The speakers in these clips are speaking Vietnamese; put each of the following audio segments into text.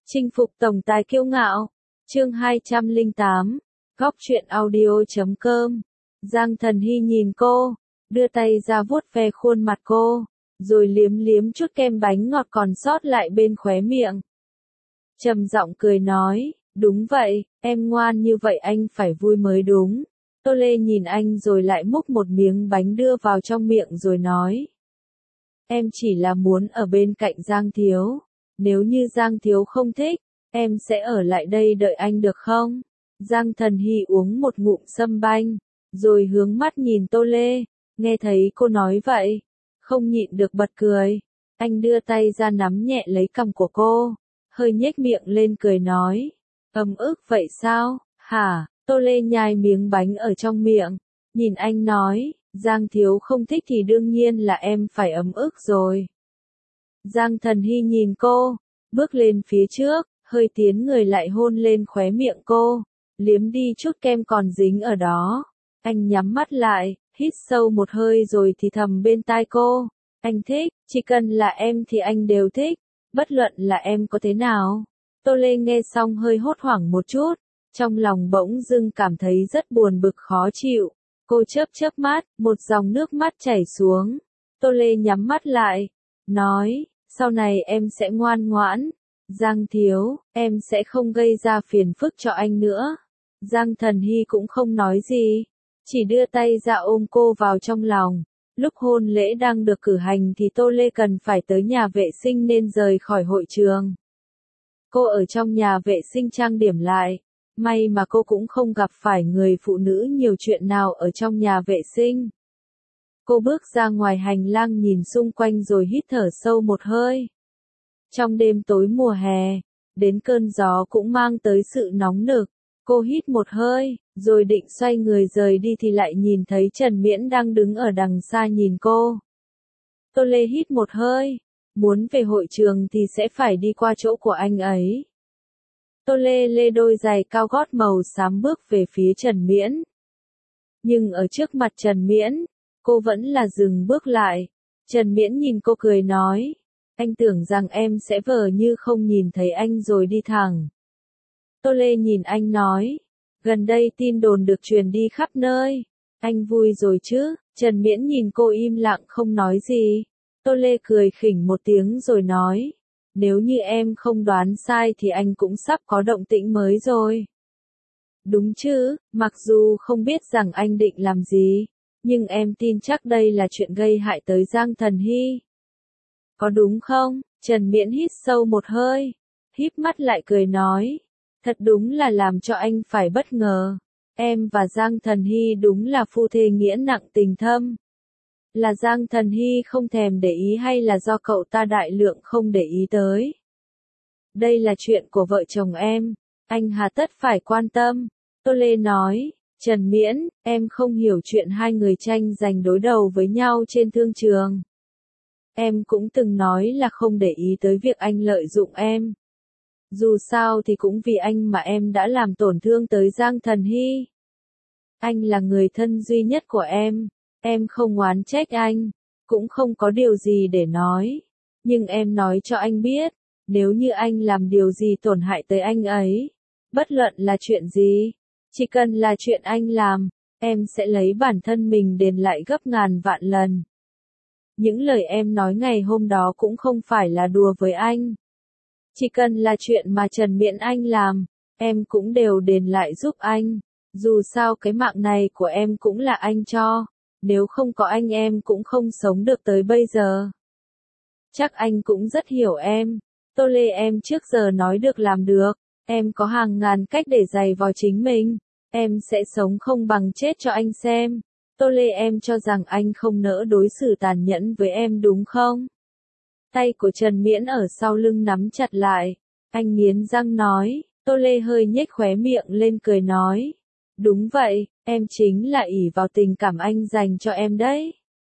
Chinh phục tổng tài kiêu ngạo. Chương 208. Góc truyện audio.com. Giang Thần Hy nhìn cô, đưa tay ra vuốt ve khuôn mặt cô, rồi liếm liếm chút kem bánh ngọt còn sót lại bên khóe miệng. Trầm giọng cười nói, đúng vậy, em ngoan như vậy anh phải vui mới đúng. Tô Lê nhìn anh rồi lại múc một miếng bánh đưa vào trong miệng rồi nói. Em chỉ là muốn ở bên cạnh Giang Thiếu. Nếu như Giang Thiếu không thích, em sẽ ở lại đây đợi anh được không? Giang Thần Hy uống một ngụm sâm banh, rồi hướng mắt nhìn Tô Lê, nghe thấy cô nói vậy, không nhịn được bật cười. Anh đưa tay ra nắm nhẹ lấy cằm của cô, hơi nhếch miệng lên cười nói, ấm ức vậy sao, hả? Tô Lê nhai miếng bánh ở trong miệng, nhìn anh nói, Giang Thiếu không thích thì đương nhiên là em phải ấm ức rồi. Giang Thần Hy nhìn cô, bước lên phía trước, hơi tiến người lại hôn lên khóe miệng cô, liếm đi chút kem còn dính ở đó. Anh nhắm mắt lại, hít sâu một hơi rồi thì thầm bên tai cô, anh thích, chỉ cần là em thì anh đều thích, bất luận là em có thế nào. Tô Lê nghe xong hơi hốt hoảng một chút, trong lòng bỗng dưng cảm thấy rất buồn bực khó chịu. Cô chớp mắt, một dòng nước mắt chảy xuống. Tô Lê nhắm mắt lại, nói, sau này em sẽ ngoan ngoãn. Giang Thiếu, em sẽ không gây ra phiền phức cho anh nữa. Giang Thần Hy cũng không nói gì, chỉ đưa tay ra ôm cô vào trong lòng. Lúc hôn lễ đang được cử hành thì Tô Lê cần phải tới nhà vệ sinh nên rời khỏi hội trường. Cô ở trong nhà vệ sinh trang điểm lại. May mà cô cũng không gặp phải người phụ nữ nhiều chuyện nào ở trong nhà vệ sinh. Cô bước ra ngoài hành lang nhìn xung quanh rồi hít thở sâu một hơi. Trong đêm tối mùa hè, đến cơn gió cũng mang tới sự nóng nực. Cô hít một hơi, rồi định xoay người rời đi thì lại nhìn thấy Trần Miễn đang đứng ở đằng xa nhìn cô. Tô Lê hít một hơi, muốn về hội trường thì sẽ phải đi qua chỗ của anh ấy. Tô Lê lê đôi giày cao gót màu xám bước về phía Trần Miễn. Nhưng ở trước mặt Trần Miễn, cô vẫn là dừng bước lại. Trần Miễn nhìn cô cười nói, anh tưởng rằng em sẽ vờ như không nhìn thấy anh rồi đi thẳng. Tô Lê nhìn anh nói, gần đây tin đồn được truyền đi khắp nơi. Anh vui rồi chứ? Trần Miễn nhìn cô im lặng không nói gì. Tô Lê cười khỉnh một tiếng rồi nói, nếu như em không đoán sai thì anh cũng sắp có động tĩnh mới rồi. Đúng chứ, mặc dù không biết rằng anh định làm gì, nhưng em tin chắc đây là chuyện gây hại tới Giang Thần Hy. Có đúng không? Trần Miễn hít sâu một hơi, híp mắt lại cười nói, thật đúng là làm cho anh phải bất ngờ. Em và Giang Thần Hy đúng là phu thê nghĩa nặng tình thâm. Là Giang Thần Hy không thèm để ý hay là do cậu ta đại lượng không để ý tới? Đây là chuyện của vợ chồng em, anh hà tất phải quan tâm. Tô Lê nói, Trần Miễn, em không hiểu chuyện hai người tranh giành đối đầu với nhau trên thương trường. Em cũng từng nói là không để ý tới việc anh lợi dụng em. Dù sao thì cũng vì anh mà em đã làm tổn thương tới Giang Thần Hy. Anh là người thân duy nhất của em không oán trách anh, cũng không có điều gì để nói. Nhưng em nói cho anh biết, nếu như anh làm điều gì tổn hại tới anh ấy, bất luận là chuyện gì, chỉ cần là chuyện anh làm, em sẽ lấy bản thân mình đền lại gấp ngàn vạn lần. Những lời em nói ngày hôm đó cũng không phải là đùa với anh. Chỉ cần là chuyện mà Trần Miễn anh làm, em cũng đều đền lại giúp anh. Dù sao cái mạng này của em cũng là anh cho, nếu không có anh em cũng không sống được tới bây giờ. Chắc anh cũng rất hiểu em. Tô Lê, em trước giờ nói được làm được, em có hàng ngàn cách để giày vò chính mình, em sẽ sống không bằng chết cho anh xem. Tô Lê, em cho rằng anh không nỡ đối xử tàn nhẫn với em đúng không? Tay của Trần Miễn ở sau lưng nắm chặt lại, anh nghiến răng nói. Tô Lê hơi nhếch khóe miệng lên cười nói, đúng vậy, em chính là ỷ vào tình cảm anh dành cho em đấy.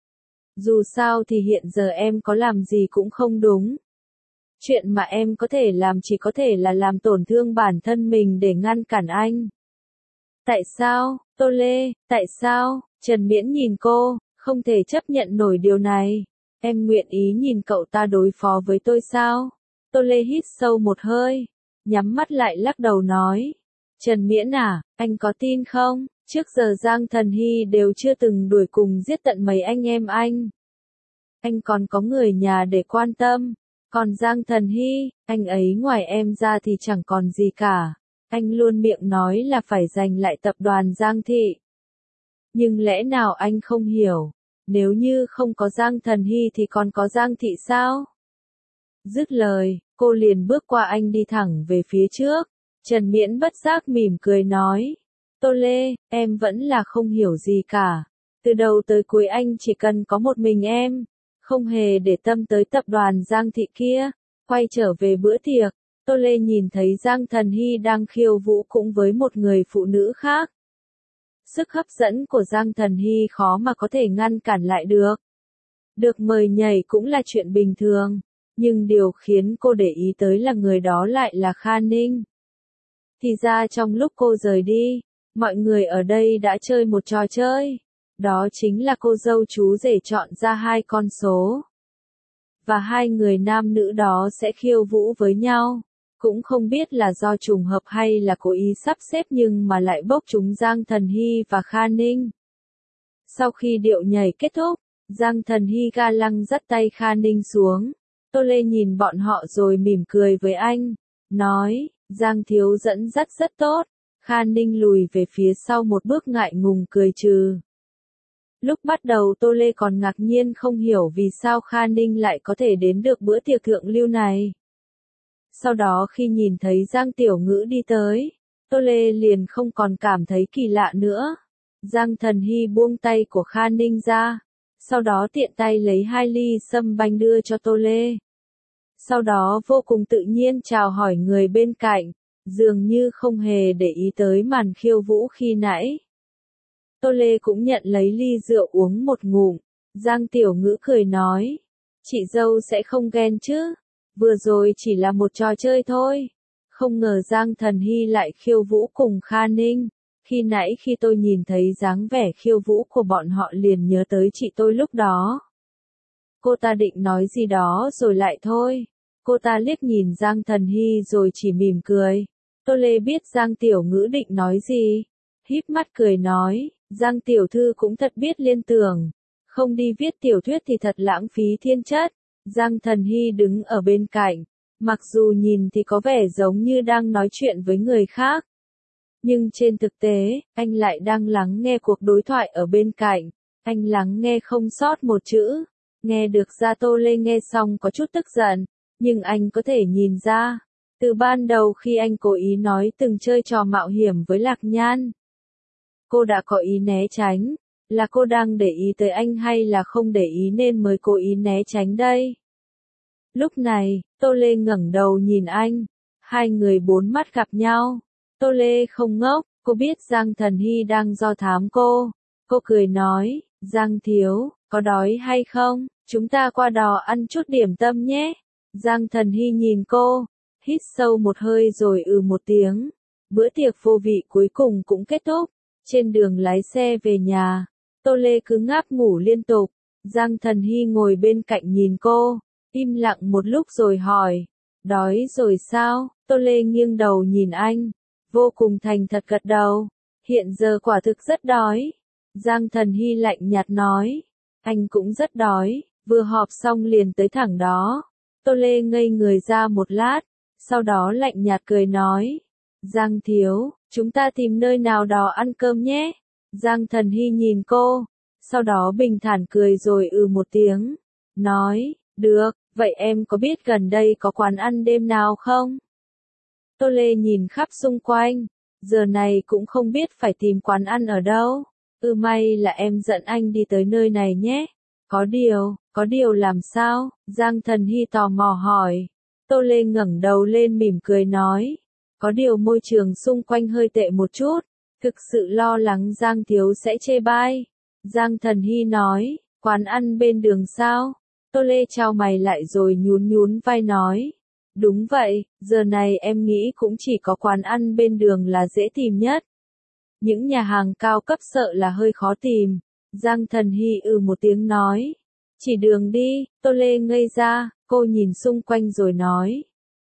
Dù sao thì hiện giờ em có làm gì cũng không đúng. Chuyện mà em có thể làm chỉ có thể là làm tổn thương bản thân mình để ngăn cản anh. Tại sao, Tô Lê, tại sao? Trần Miễn nhìn cô, không thể chấp nhận nổi điều này. Em nguyện ý nhìn cậu ta đối phó với tôi sao? Tô Lê hít sâu một hơi, nhắm mắt lại lắc đầu nói. Trần Miễn à, anh có tin không? Trước giờ Giang Thần Hy đều chưa từng đuổi cùng giết tận mấy anh em anh. Anh còn có người nhà để quan tâm. Còn Giang Thần Hy, anh ấy ngoài em ra thì chẳng còn gì cả. Anh luôn miệng nói là phải giành lại tập đoàn Giang Thị. Nhưng lẽ nào anh không hiểu? Nếu như không có Giang Thần Hy thì còn có Giang Thị sao? Dứt lời, cô liền bước qua anh đi thẳng về phía trước. Trần Miễn bất giác mỉm cười nói. Tô Lê, em vẫn là không hiểu gì cả. Từ đầu tới cuối anh chỉ cần có một mình em. Không hề để tâm tới tập đoàn Giang Thị kia. Quay trở về bữa tiệc, Tô Lê nhìn thấy Giang Thần Hy đang khiêu vũ cũng với một người phụ nữ khác. Sức hấp dẫn của Giang Thần Hy khó mà có thể ngăn cản lại được. Được mời nhảy cũng là chuyện bình thường. Nhưng điều khiến cô để ý tới là người đó lại là Kha Ninh. Thì ra trong lúc cô rời đi, mọi người ở đây đã chơi một trò chơi. Đó chính là cô dâu chú rể chọn ra hai con số. Và hai người nam nữ đó sẽ khiêu vũ với nhau. Cũng không biết là do trùng hợp hay là cố ý sắp xếp nhưng mà lại bốc trúng Giang Thần Hy và Kha Ninh. Sau khi điệu nhảy kết thúc, Giang Thần Hy ga lăng dắt tay Kha Ninh xuống. Tô Lê nhìn bọn họ rồi mỉm cười với anh. Nói, Giang thiếu dẫn dắt rất tốt. Kha Ninh lùi về phía sau một bước ngại ngùng cười trừ. Lúc bắt đầu Tô Lê còn ngạc nhiên không hiểu vì sao Kha Ninh lại có thể đến được bữa tiệc thượng lưu này. Sau đó khi nhìn thấy Giang Tiểu Ngữ đi tới, Tô Lê liền không còn cảm thấy kỳ lạ nữa. Giang Thần Hy buông tay của Kha Ninh ra, sau đó tiện tay lấy 2 ly sâm banh đưa cho Tô Lê. Sau đó vô cùng tự nhiên chào hỏi người bên cạnh, dường như không hề để ý tới màn khiêu vũ khi nãy. Tô Lê cũng nhận lấy ly rượu uống một ngụm. Giang Tiểu Ngữ cười nói, chị dâu sẽ không ghen chứ, vừa rồi chỉ là một trò chơi thôi. Không ngờ Giang Thần Hy lại khiêu vũ cùng Kha Ninh. Khi nãy khi tôi nhìn thấy dáng vẻ khiêu vũ của bọn họ liền nhớ tới chị tôi lúc đó. Cô ta định nói gì đó rồi lại thôi. Cô ta liếc nhìn Giang Thần Hy rồi chỉ mỉm cười. Tô Lê biết Giang Tiểu Ngữ định nói gì. Híp mắt cười nói, Giang Tiểu Thư cũng thật biết liên tưởng. Không đi viết tiểu thuyết thì thật lãng phí thiên chất. Giang Thần Hy đứng ở bên cạnh. Mặc dù nhìn thì có vẻ giống như đang nói chuyện với người khác. Nhưng trên thực tế, anh lại đang lắng nghe cuộc đối thoại ở bên cạnh. Anh lắng nghe không sót một chữ. Nghe được ra Tô Lê nghe xong có chút tức giận. Nhưng anh có thể nhìn ra. Từ ban đầu khi anh cố ý nói từng chơi trò mạo hiểm với Lạc Nhan. Cô đã có ý né tránh. Là cô đang để ý tới anh hay là không để ý nên mới cố ý né tránh đây? Lúc này, Tô Lê ngẩng đầu nhìn anh. Hai người bốn mắt gặp nhau. Tô Lê không ngốc, cô biết Giang Thần Hy đang do thám cô. Cô cười nói, Giang thiếu, có đói hay không? Chúng ta qua đò ăn chút điểm tâm nhé. Giang Thần Hy nhìn cô, hít sâu một hơi rồi một tiếng. Bữa tiệc vô vị cuối cùng cũng kết thúc. Trên đường lái xe về nhà, Tô Lê cứ ngáp ngủ liên tục. Giang Thần Hy ngồi bên cạnh nhìn cô, im lặng một lúc rồi hỏi, đói rồi sao? Tô Lê nghiêng đầu nhìn anh, vô cùng thành thật gật đầu. Hiện giờ quả thực rất đói. Giang Thần Hy lạnh nhạt nói, anh cũng rất đói, vừa họp xong liền tới thẳng đó. Tô Lê ngây người ra một lát, sau đó lạnh nhạt cười nói, Giang thiếu, chúng ta tìm nơi nào đó ăn cơm nhé. Giang Thần Hy nhìn cô, sau đó bình thản cười rồi một tiếng, nói, được, vậy em có biết gần đây có quán ăn đêm nào không? Tô Lê nhìn khắp xung quanh, giờ này cũng không biết phải tìm quán ăn ở đâu. May là em dẫn anh đi tới nơi này nhé. Có điều làm sao? Giang Thần Hy tò mò hỏi. Tô Lê ngẩng đầu lên mỉm cười nói. Có điều môi trường xung quanh hơi tệ một chút. Thực sự lo lắng Giang thiếu sẽ chê bai. Giang Thần Hy nói, quán ăn bên đường sao? Tô Lê chau mày lại rồi nhún vai nói. Đúng vậy, giờ này em nghĩ cũng chỉ có quán ăn bên đường là dễ tìm nhất. Những nhà hàng cao cấp sợ là hơi khó tìm. Giang Thần Hy một tiếng nói. Chỉ đường đi, Tô Lê ngây ra, cô nhìn xung quanh rồi nói.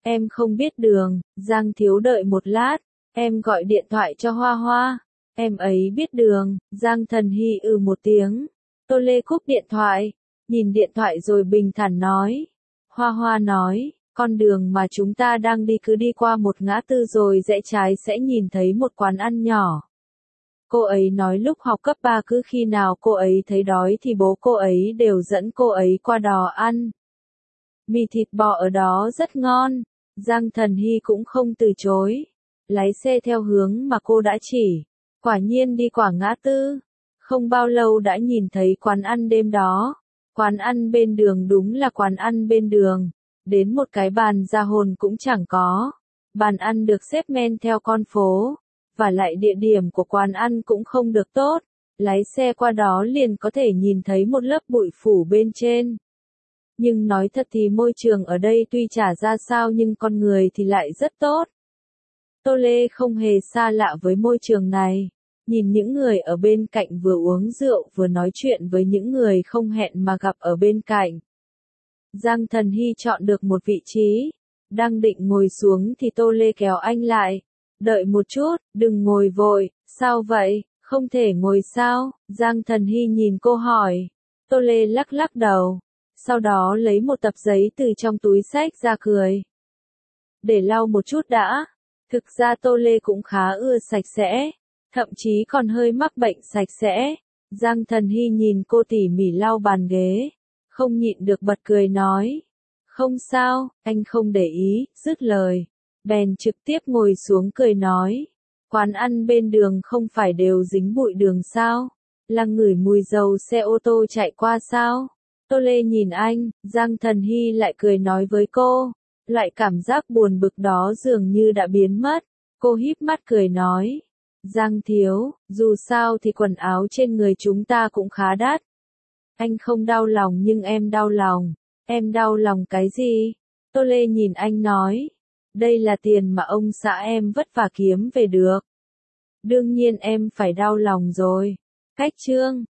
Em không biết đường. Giang Thiếu đợi một lát, em gọi điện thoại cho Hoa Hoa. Em ấy biết đường. Giang Thần Hy một tiếng. Tô Lê cúp điện thoại, nhìn điện thoại rồi bình thản nói. Hoa Hoa nói, con đường mà chúng ta đang đi cứ đi qua một ngã tư rồi rẽ trái sẽ nhìn thấy một quán ăn nhỏ. Cô ấy nói lúc học cấp 3 cứ khi nào cô ấy thấy đói thì bố cô ấy đều dẫn cô ấy qua đó ăn. Mì thịt bò ở đó rất ngon. Giang Thần Hy cũng không từ chối. Lái xe theo hướng mà cô đã chỉ. Quả nhiên đi qua ngã tư. Không bao lâu đã nhìn thấy quán ăn đêm đó. Quán ăn bên đường đúng là quán ăn bên đường. Đến một cái bàn ra hồn cũng chẳng có. Bàn ăn được xếp men theo con phố. Và lại địa điểm của quán ăn cũng không được tốt. Lái xe qua đó liền có thể nhìn thấy một lớp bụi phủ bên trên. Nhưng nói thật thì môi trường ở đây tuy chả ra sao nhưng con người thì lại rất tốt. Tô Lê không hề xa lạ với môi trường này. Nhìn những người ở bên cạnh vừa uống rượu vừa nói chuyện với những người không hẹn mà gặp ở bên cạnh. Giang Thần Hy chọn được một vị trí. Đang định ngồi xuống thì Tô Lê kéo anh lại. Đợi một chút, đừng ngồi vội. Sao vậy, không thể ngồi sao? Giang Thần Hy nhìn cô hỏi. Tô Lê lắc lắc đầu. Sau đó lấy một tập giấy từ trong túi xách ra cười. Để lau một chút đã. Thực ra Tô Lê cũng khá ưa sạch sẽ. Thậm chí còn hơi mắc bệnh sạch sẽ. Giang Thần Hy nhìn cô tỉ mỉ lau bàn ghế. Không nhịn được bật cười nói. Không sao, anh không để ý, dứt lời. Bèn trực tiếp ngồi xuống cười nói. Quán ăn bên đường không phải đều dính bụi đường sao? Là ngửi mùi dầu xe ô tô chạy qua sao? Tô Lê nhìn anh, Giang Thần Hy lại cười nói với cô. Loại cảm giác buồn bực đó dường như đã biến mất. Cô híp mắt cười nói. Giang Thiếu, dù sao thì quần áo trên người chúng ta cũng khá đắt. Anh không đau lòng nhưng em đau lòng. Em đau lòng cái gì? Tô Lê nhìn anh nói. Đây là tiền mà ông xã em vất vả kiếm về được. Đương nhiên em phải đau lòng rồi. Cách chương